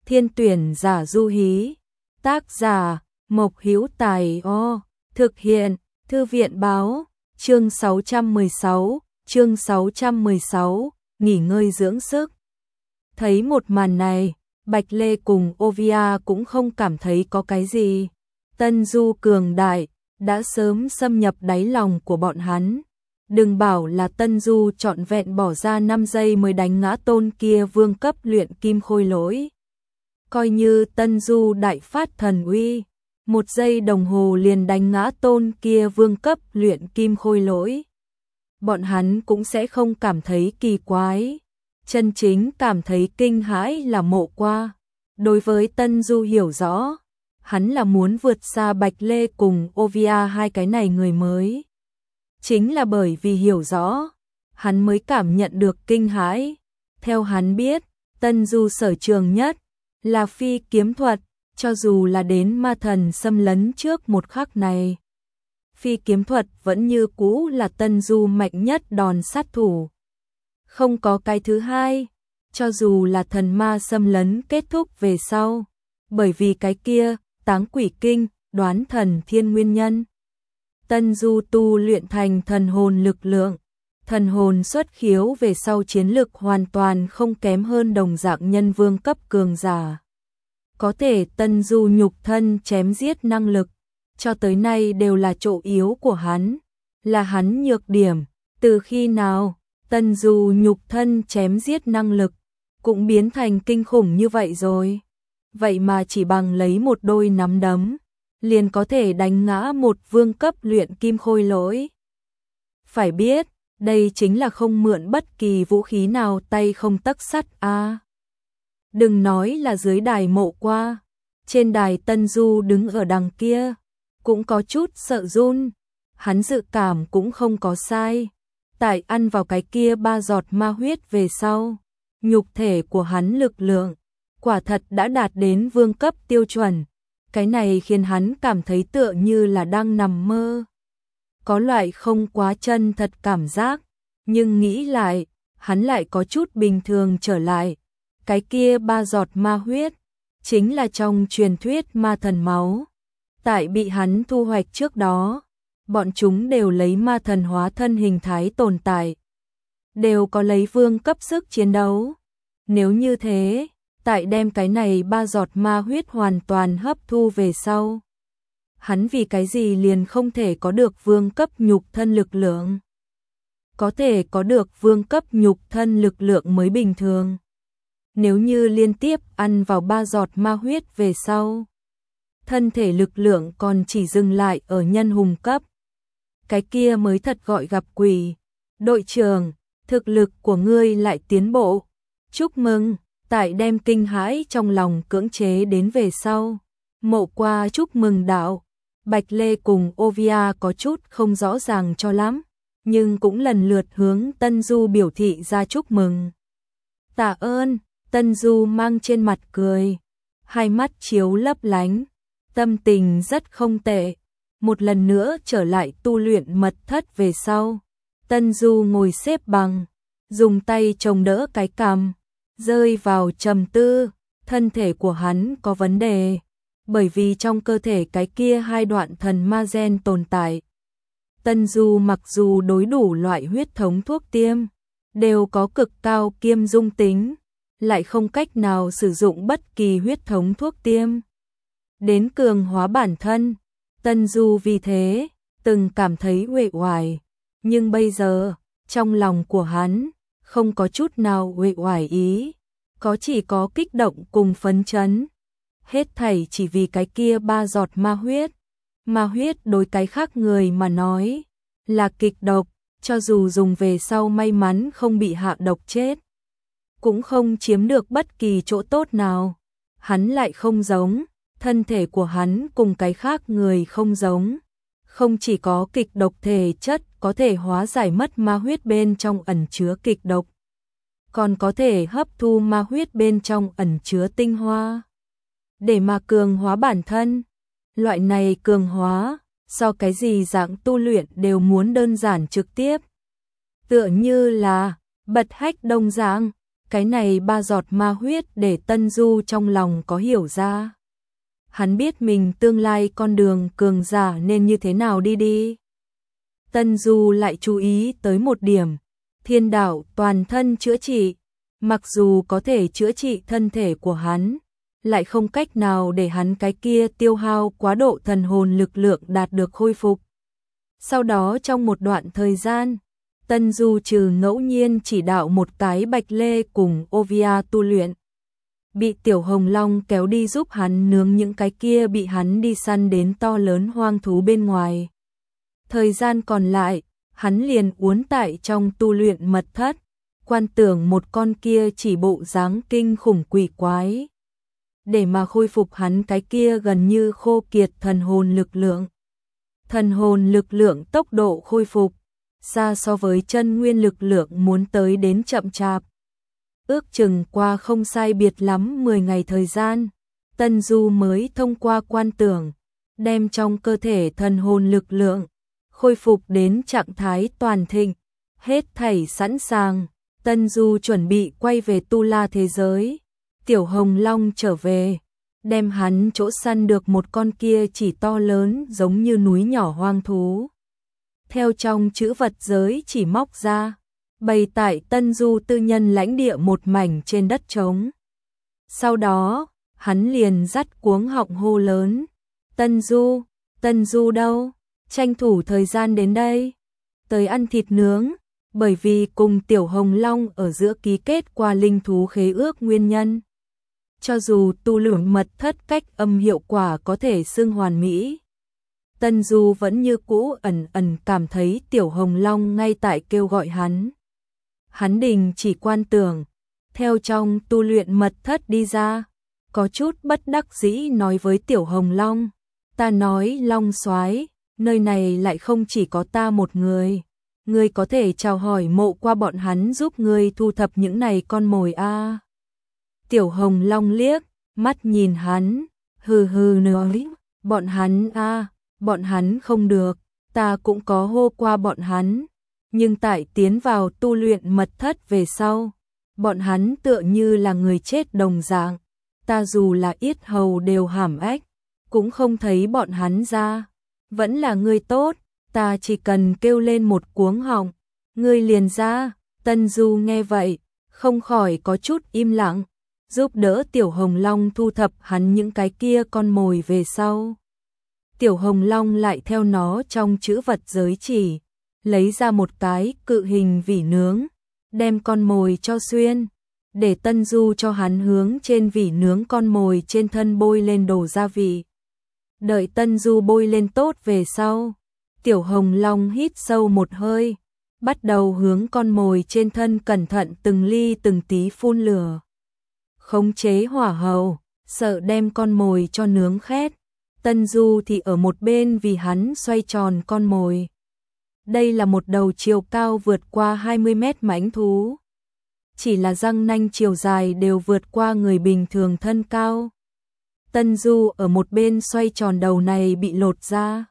Thiên tuyển giả Du Hí. Tác giả Mộc Hữu Tài. Thực hiện Thư viện báo. Chương 616, nghỉ ngơi dưỡng sức. Thấy một màn này, Bạch Lê cùng Ovia cũng không cảm thấy có cái gì. Tân Du cường đại, đã sớm xâm nhập đáy lòng của bọn hắn. Đừng bảo là Tân Du trọn vẹn bỏ ra 5 giây mới đánh ngã tôn kia vương cấp luyện kim khôi lỗi. Coi như Tân Du đại phát thần uy, 1 giây đồng hồ liền đánh ngã tôn kia vương cấp luyện kim khôi lỗi. Bọn hắn cũng sẽ không cảm thấy kỳ quái. Chân chính cảm thấy kinh hãi là Mộ Qua. Đối với Tân Du hiểu rõ, hắn là muốn vượt xa Bạch Lê cùng Ovia hai cái này người mới. Chính là bởi vì hiểu rõ, hắn mới cảm nhận được kinh hãi. Theo hắn biết, Tân Du sở trường nhất là phi kiếm thuật, cho dù là đến ma thần xâm lấn trước một khắc này. Phi kiếm thuật vẫn như cũ là Tân Du mạnh nhất đòn sát thủ. Không có cái thứ hai, cho dù là thần ma xâm lấn kết thúc về sau. Bởi vì cái kia, Táng Quỷ Kinh, đoán thần thiên nguyên nhân. Tân Du tu luyện thành thần hồn lực lượng. Thần hồn xuất khiếu về sau chiến lực hoàn toàn không kém hơn đồng dạng nhân vương cấp cường giả. Có thể Tân Du nhục thân chém giết năng lực, cho tới nay đều là chỗ yếu của hắn, là hắn nhược điểm. Từ khi nào, Tân Du nhục thân chém giết năng lực, cũng biến thành kinh khủng như vậy rồi. Vậy mà chỉ bằng lấy một đôi nắm đấm, liền có thể đánh ngã một vương cấp luyện kim khôi lỗi. Phải biết, đây chính là không mượn bất kỳ vũ khí nào, tay không tấc sắt a. Đừng nói là dưới đài Mộ Qua, trên đài Tân Du đứng ở đằng kia, cũng có chút sợ run. Hắn dự cảm cũng không có sai. Tại ăn vào cái kia 3 giọt ma huyết về sau, nhục thể của hắn lực lượng quả thật đã đạt đến vương cấp tiêu chuẩn. Cái này khiến hắn cảm thấy tựa như là đang nằm mơ. Có loại không quá chân thật cảm giác, nhưng nghĩ lại, hắn lại có chút bình thường trở lại. Cái kia 3 giọt ma huyết, chính là trong truyền thuyết ma thần máu. Tại bị hắn thu hoạch trước đó, bọn chúng đều lấy ma thần hóa thân hình thái tồn tại. Đều có lấy vương cấp sức chiến đấu. Nếu như thế, tại đem cái này 3 giọt ma huyết hoàn toàn hấp thu về sau, hắn vì cái gì liền không thể có được vương cấp nhục thân lực lượng? Có thể có được vương cấp nhục thân lực lượng mới bình thường. Nếu như liên tiếp ăn vào 3 giọt ma huyết về sau, thân thể lực lượng còn chỉ dừng lại ở nhân hùng cấp, cái kia mới thật gọi gặp quỷ. Đội trưởng, thực lực của ngươi lại tiến bộ. Chúc mừng. Tại đem kinh hãi trong lòng cưỡng chế đến về sau, Mộ Qua chúc mừng đạo. Bạch Lê cùng Ovia có chút không rõ ràng cho lắm, nhưng cũng lần lượt hướng Tân Du biểu thị ra chúc mừng. Tạ ơn. Tân Du mang trên mặt cười, hai mắt chiếu lấp lánh, tâm tình rất không tệ. Một lần nữa trở lại tu luyện mật thất về sau, Tân Du ngồi xếp bằng, dùng tay chống đỡ cái cằm, rơi vào trầm tư. Thân thể của hắn có vấn đề, bởi vì trong cơ thể cái kia 2 đoạn thần ma gen tồn tại. Tân Du mặc dù đối đủ loại huyết thống thuốc tiêm đều có cực cao kiêm dung tính, lại không cách nào sử dụng bất kỳ huyết thống thuốc tiêm đến cường hóa bản thân. Tân Du vì thế từng cảm thấy uể oải, nhưng bây giờ trong lòng của hắn không có chút nào uể oải ý, chỉ có kích động cùng phấn chấn. Hết thảy chỉ vì cái kia 3 giọt ma huyết. Ma huyết đối cái khác người mà nói là kịch độc, cho dù dùng về sau may mắn không bị hạ độc chết, cũng không chiếm được bất kỳ chỗ tốt nào. Hắn lại không giống, thân thể của hắn cùng cái khác người không giống. Không chỉ có kịch độc thể chất có thể hóa giải mất ma huyết bên trong ẩn chứa kịch độc, còn có thể hấp thu ma huyết bên trong ẩn chứa tinh hoa, để mà cường hóa bản thân. Loại này cường hóa, so cái gì dạng tu luyện đều muốn đơn giản trực tiếp. Tựa như là bật hách đồng dạng, Cái này 3 giọt ma huyết để Tân Du trong lòng có hiểu ra. Hắn biết mình tương lai con đường cường giả nên như thế nào đi. Tân Du lại chú ý tới một điểm, thiên đạo toàn thân chữa trị, mặc dù có thể chữa trị thân thể của hắn, lại không cách nào để hắn cái kia tiêu hao quá độ thần hồn lực lượng đạt được khôi phục. Sau đó trong một đoạn thời gian, Tân Du trừ ngẫu nhiên chỉ đạo một cái Bạch Lê cùng Ovia tu luyện, bị Tiểu Hồng Long kéo đi giúp hắn nướng những cái kia bị hắn đi săn đến to lớn hoang thú bên ngoài. Thời gian còn lại, hắn liền uốn tại trong tu luyện mật thất, quan tưởng một con kia chỉ bộ dáng kinh khủng quỷ quái, để mà khôi phục hắn cái kia gần như khô kiệt thần hồn lực lượng. Thần hồn lực lượng tốc độ khôi phục xa so với chân nguyên lực lượng muốn tới đến chậm chạp. Ước chừng qua không sai biệt lắm 10 ngày thời gian, Tân Du mới thông qua quan tưởng, đem trong cơ thể thần hồn lực lượng khôi phục đến trạng thái toàn thịnh, hết thảy sẵn sàng. Tân Du chuẩn bị quay về Tu La thế giới. Tiểu Hồng Long trở về, đem hắn chỗ săn được một con kia chỉ to lớn giống như núi nhỏ hoang thú, theo trong chữ vật giới chỉ móc ra, bày tại Tân Du tư nhân lãnh địa một mảnh trên đất trống. Sau đó, hắn liền dắt cuống họng hô lớn, Tân Du đâu? Tranh thủ thời gian đến đây, tới ăn thịt nướng. Bởi vì cùng Tiểu Hồng Long ở giữa ký kết qua linh thú khế ước nguyên nhân, cho dù tu luyện mật thất cách âm hiệu quả có thể xưng hoàn mỹ, Tân Du vẫn như cũ ẩn ẩn cảm thấy Tiểu Hồng Long ngay tại kêu gọi hắn. Hắn đình chỉ quan tưởng, theo trong tu luyện mật thất đi ra, có chút bất đắc dĩ nói với Tiểu Hồng Long, ta nói Long soái, nơi này lại không chỉ có ta một người. Ngươi có thể chào hỏi mộ qua bọn hắn giúp ngươi thu thập những này con mồi a. Tiểu Hồng Long liếc mắt nhìn hắn, hừ hừ nói, bọn hắn a, bọn hắn không được, ta cũng có hô qua bọn hắn, nhưng tại tiến vào tu luyện mật thất về sau, bọn hắn tựa như là người chết đồng dạng, ta dù là yết hầu đều hàm ếch, cũng không thấy bọn hắn ra, vẫn là ngươi tốt. Ta chỉ cần kêu lên một cuống họng, ngươi liền ra. Tân Du nghe vậy, không khỏi có chút im lặng, giúp đỡ Tiểu Hồng Long thu thập hắn những cái kia con mồi về sau. Tiểu Hồng Long lại theo nó trong chữ vật giới chỉ, lấy ra một cái cự hình vỉ nướng, đem con mồi cho xuyên, để Tân Du cho hắn hướng trên vỉ nướng con mồi trên thân bôi lên đồ gia vị. Đợi Tân Du bôi lên tốt về sau, Tiểu Hồng Long hít sâu một hơi, bắt đầu hướng con mồi trên thân cẩn thận từng ly từng tí phun lửa. Khống chế hỏa hầu, sợ đem con mồi cho nướng khét. Tân Du thì ở một bên vì hắn xoay tròn con mồi. Đây là một đầu chiều cao vượt qua 20 mét mãnh thú. Chỉ là răng nanh chiều dài đều vượt qua người bình thường thân cao. Tân Du ở một bên xoay tròn đầu này bị lột ra.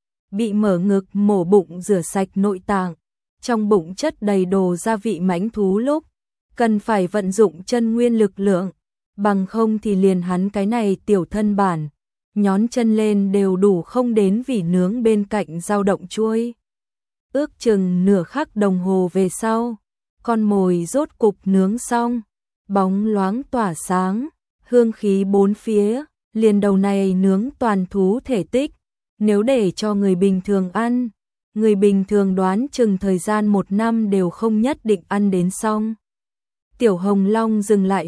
Bị mở ngực mổ bụng rửa sạch nội tạng, trong bụng chất đầy đồ gia vị mãnh thú lúc, cần phải vận dụng chân nguyên lực lượng, bằng không thì liền hắn cái này tiểu thân bản, nhón chân lên đều đủ không đến vỉ nướng bên cạnh dao động chuôi. Ước chừng nửa khắc đồng hồ về sau, con mồi rốt cục nướng xong, bóng loáng tỏa sáng, hương khí bốn phía, liền đầu này nướng toàn thú thể tích. Nếu để cho người bình thường ăn, người bình thường đoán chừng thời gian 1 năm đều không nhất định ăn đến xong. Tiểu Hồng Long dừng lại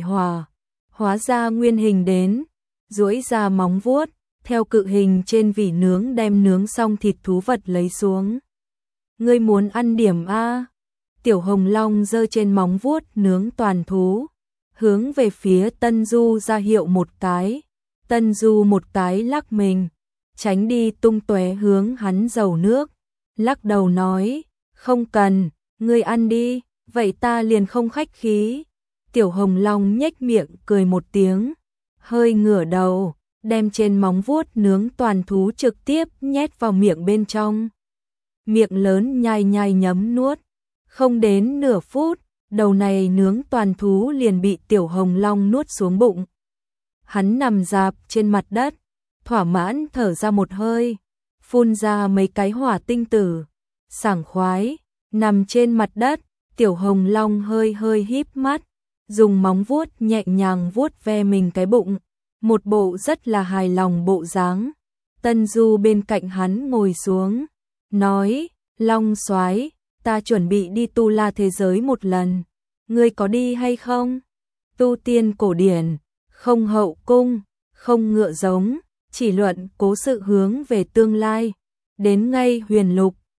hóa ra nguyên hình đến, duỗi ra móng vuốt, theo cự hình trên vỉ nướng đem nướng xong thịt thú vật lấy xuống. Ngươi muốn ăn điểm a? Tiểu Hồng Long giơ trên móng vuốt nướng toàn thú, hướng về phía Tân Du ra hiệu một cái. Tân Du một cái lắc mình, tránh đi tung tóe hướng hắn dầu nước, lắc đầu nói, không cần, ngươi ăn đi, vậy ta liền không khách khí. Tiểu Hồng Long nhếch miệng cười một tiếng, hơi ngửa đầu, đem trên móng vuốt nướng toàn thú trực tiếp nhét vào miệng bên trong. Miệng lớn nhai nhai nhấm nuốt, không đến nửa phút, đầu này nướng toàn thú liền bị Tiểu Hồng Long nuốt xuống bụng. Hắn nằm rạp trên mặt đất, thỏa mãn thở ra một hơi, phun ra mấy cái hỏa tinh tử, sảng khoái, nằm trên mặt đất, Tiểu Hồng Long hơi hơi híp mắt, dùng móng vuốt nhẹ nhàng vuốt ve mình cái bụng, một bộ rất là hài lòng bộ dáng. Tân Du bên cạnh hắn ngồi xuống, nói, Long soái, ta chuẩn bị đi Tu La thế giới một lần, ngươi có đi hay không? Tu tiên cổ điển, không hậu cung, không ngựa giống, chỉ luận cố sự hướng về tương lai, đến ngay huyền lục,